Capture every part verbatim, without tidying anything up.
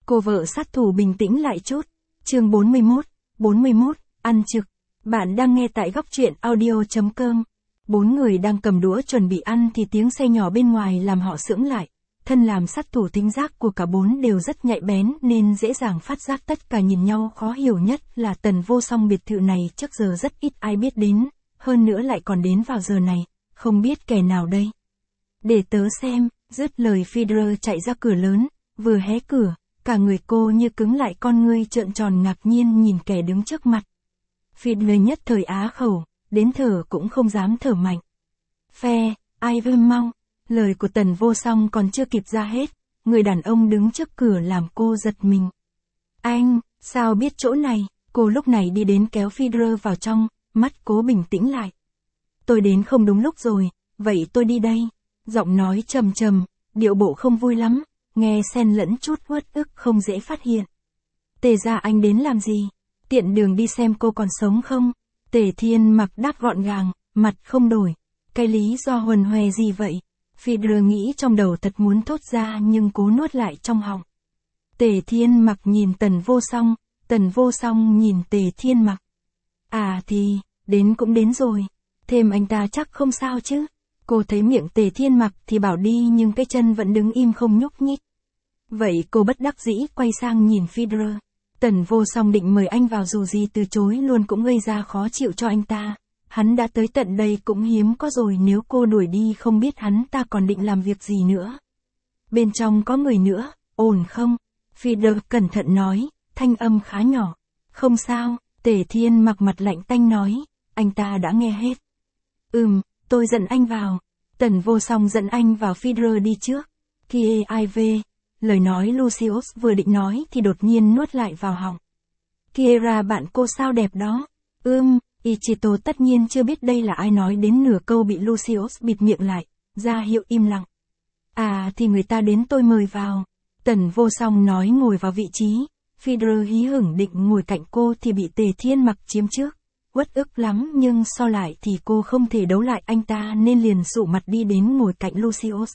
Cô vợ sát thủ bình tĩnh lại chút. Chương bốn mươi mốt, bốn mươi mốt, ăn trực. Bạn đang nghe tại góc truyện audio chấm com. Bốn người đang cầm đũa chuẩn bị ăn thì tiếng xe nhỏ bên ngoài làm họ sững lại. Thân làm sát thủ thính giác của cả bốn đều rất nhạy bén nên dễ dàng phát giác tất cả nhìn nhau. Khó hiểu nhất là Tần Vô Song biệt thự này trước giờ rất ít ai biết đến, hơn nữa lại còn đến vào giờ này, không biết kẻ nào đây. Để tớ xem, dứt lời Federer chạy ra cửa lớn, vừa hé cửa, cả người cô như cứng lại, con ngươi trợn tròn ngạc nhiên nhìn kẻ đứng trước mặt. Federer nhất thời á khẩu, đến thở cũng không dám thở mạnh. Phe, ai vơ mau, lời của Tần Vô Song còn chưa kịp ra hết, người đàn ông đứng trước cửa làm cô giật mình. Anh, sao biết chỗ này? Cô lúc này đi đến kéo Federer vào trong, mắt cố bình tĩnh lại. Tôi đến không đúng lúc rồi, vậy tôi đi đây. Giọng nói trầm trầm, điệu bộ không vui lắm, nghe xen lẫn chút uất ức không dễ phát hiện. Tề ra anh đến làm gì? Tiện đường đi xem cô còn sống không? Tề Thiên Mặc đáp gọn gàng, mặt không đổi. Cái lý do huần hoè gì vậy? Federer nghĩ trong đầu thật muốn thốt ra nhưng cố nuốt lại trong họng. Tề Thiên Mặc nhìn Tần Vô Song, Tần Vô Song nhìn Tề Thiên Mặc. À thì, đến cũng đến rồi. Thêm anh ta chắc không sao chứ? Cô thấy miệng Tề Thiên Mặc thì bảo đi nhưng cái chân vẫn đứng im không nhúc nhích. Vậy cô bất đắc dĩ quay sang nhìn Federer. Tần Vô Song định mời anh vào dù gì từ chối luôn cũng gây ra khó chịu cho anh ta. Hắn đã tới tận đây cũng hiếm có rồi, nếu cô đuổi đi không biết hắn ta còn định làm việc gì nữa. Bên trong có người nữa, ổn không? Federer cẩn thận nói, thanh âm khá nhỏ. Không sao, Tề Thiên Mặc mặt lạnh tanh nói, anh ta đã nghe hết. Ừm, tôi dẫn anh vào. Tần Vô Song dẫn anh vào, Federer đi trước. Kia ai về? Lời nói Lucius vừa định nói thì đột nhiên nuốt lại vào họng. Kiera bạn cô sao đẹp đó. Ưm, Ichito tất nhiên chưa biết đây là ai, nói đến nửa câu bị Lucius bịt miệng lại, ra hiệu im lặng. À thì người ta đến tôi mời vào. Tần Vô Song nói ngồi vào vị trí. Federer hí hửng định ngồi cạnh cô thì bị Tề Thiên Mặc chiếm trước. Uất ức lắm nhưng so lại thì cô không thể đấu lại anh ta nên liền sụ mặt đi đến ngồi cạnh Lucius.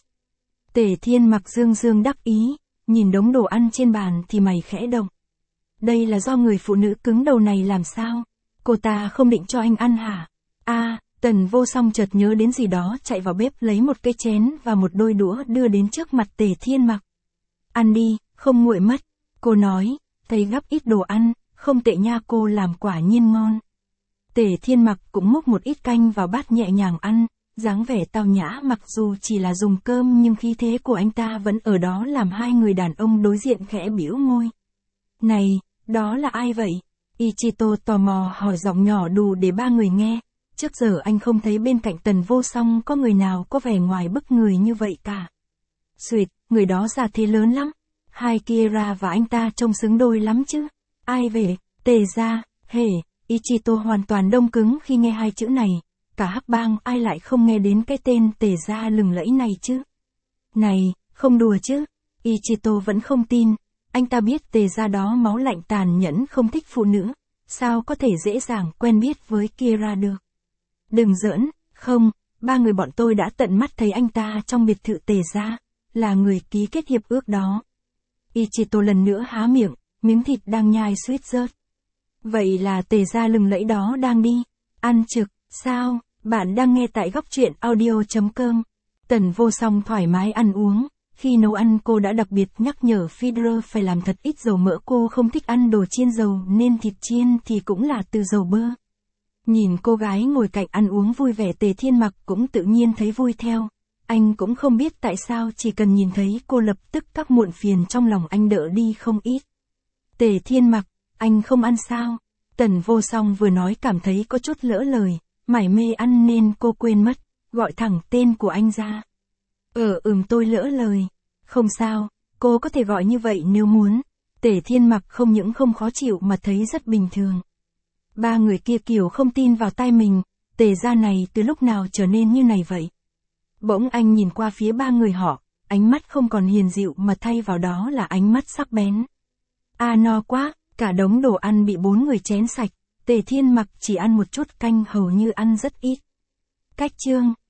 Tề Thiên Mặc dương dương đắc ý, nhìn đống đồ ăn trên bàn thì mày khẽ động. Đây là do người phụ nữ cứng đầu này làm sao? Cô ta không định cho anh ăn hả? À, Tần Vô Song chợt nhớ đến gì đó, chạy vào bếp lấy một cái chén và một đôi đũa đưa đến trước mặt Tề Thiên Mặc. Ăn đi, không nguội mất. Cô nói, thấy gắp ít đồ ăn, không tệ nha, cô làm quả nhiên ngon. Tề Thiên Mặc cũng múc một ít canh vào bát nhẹ nhàng ăn, dáng vẻ tao nhã, mặc dù chỉ là dùng cơm nhưng khí thế của anh ta vẫn ở đó làm hai người đàn ông đối diện khẽ bĩu môi. Này, đó là ai vậy? Ichito tò mò hỏi giọng nhỏ đủ để ba người nghe. Trước giờ anh không thấy bên cạnh Tần Vô Song có người nào có vẻ ngoài bức người như vậy cả. Xuyệt, người đó già thế lớn lắm. Hai Kiera và anh ta trông xứng đôi lắm chứ. Ai về? Tề ra, hề. Ichito hoàn toàn đông cứng khi nghe hai chữ này. Cả Hắc Bang ai lại không nghe đến cái tên Tề gia lừng lẫy này chứ? Này, không đùa chứ? Ichito vẫn không tin. Anh ta biết Tề gia đó máu lạnh tàn nhẫn, không thích phụ nữ. Sao có thể dễ dàng quen biết với Kiera được? Đừng giỡn, không, ba người bọn tôi đã tận mắt thấy anh ta trong biệt thự Tề gia, là người ký kết hiệp ước đó. Ichito lần nữa há miệng, miếng thịt đang nhai suýt rớt. Vậy là Tề gia lừng lẫy đó đang đi ăn trực, sao? Bạn đang nghe tại góc truyện audio chấm com. Tần Vô Song thoải mái ăn uống. Khi nấu ăn cô đã đặc biệt nhắc nhở Federer phải làm thật ít dầu mỡ, cô không thích ăn đồ chiên dầu nên thịt chiên thì cũng là từ dầu bơ. Nhìn cô gái ngồi cạnh ăn uống vui vẻ, Tề Thiên Mặc cũng tự nhiên thấy vui theo. Anh cũng không biết tại sao, chỉ cần nhìn thấy cô lập tức các muộn phiền trong lòng anh đỡ đi không ít. Tề Thiên Mặc, anh không ăn sao? Tần Vô Song vừa nói cảm thấy có chút lỡ lời, mải mê ăn nên cô quên mất, gọi thẳng tên của anh ra. Ờ ừm tôi lỡ lời. Không sao, cô có thể gọi như vậy nếu muốn. Tề Thiên Mặc không những không khó chịu mà thấy rất bình thường. Ba người kia kiểu không tin vào tai mình, Tề gia này từ lúc nào trở nên như này vậy? Bỗng anh nhìn qua phía ba người họ, ánh mắt không còn hiền dịu mà thay vào đó là ánh mắt sắc bén. À no quá, cả đống đồ ăn bị bốn người chén sạch, Tề Thiên Mặc chỉ ăn một chút canh, hầu như ăn rất ít. Cách chương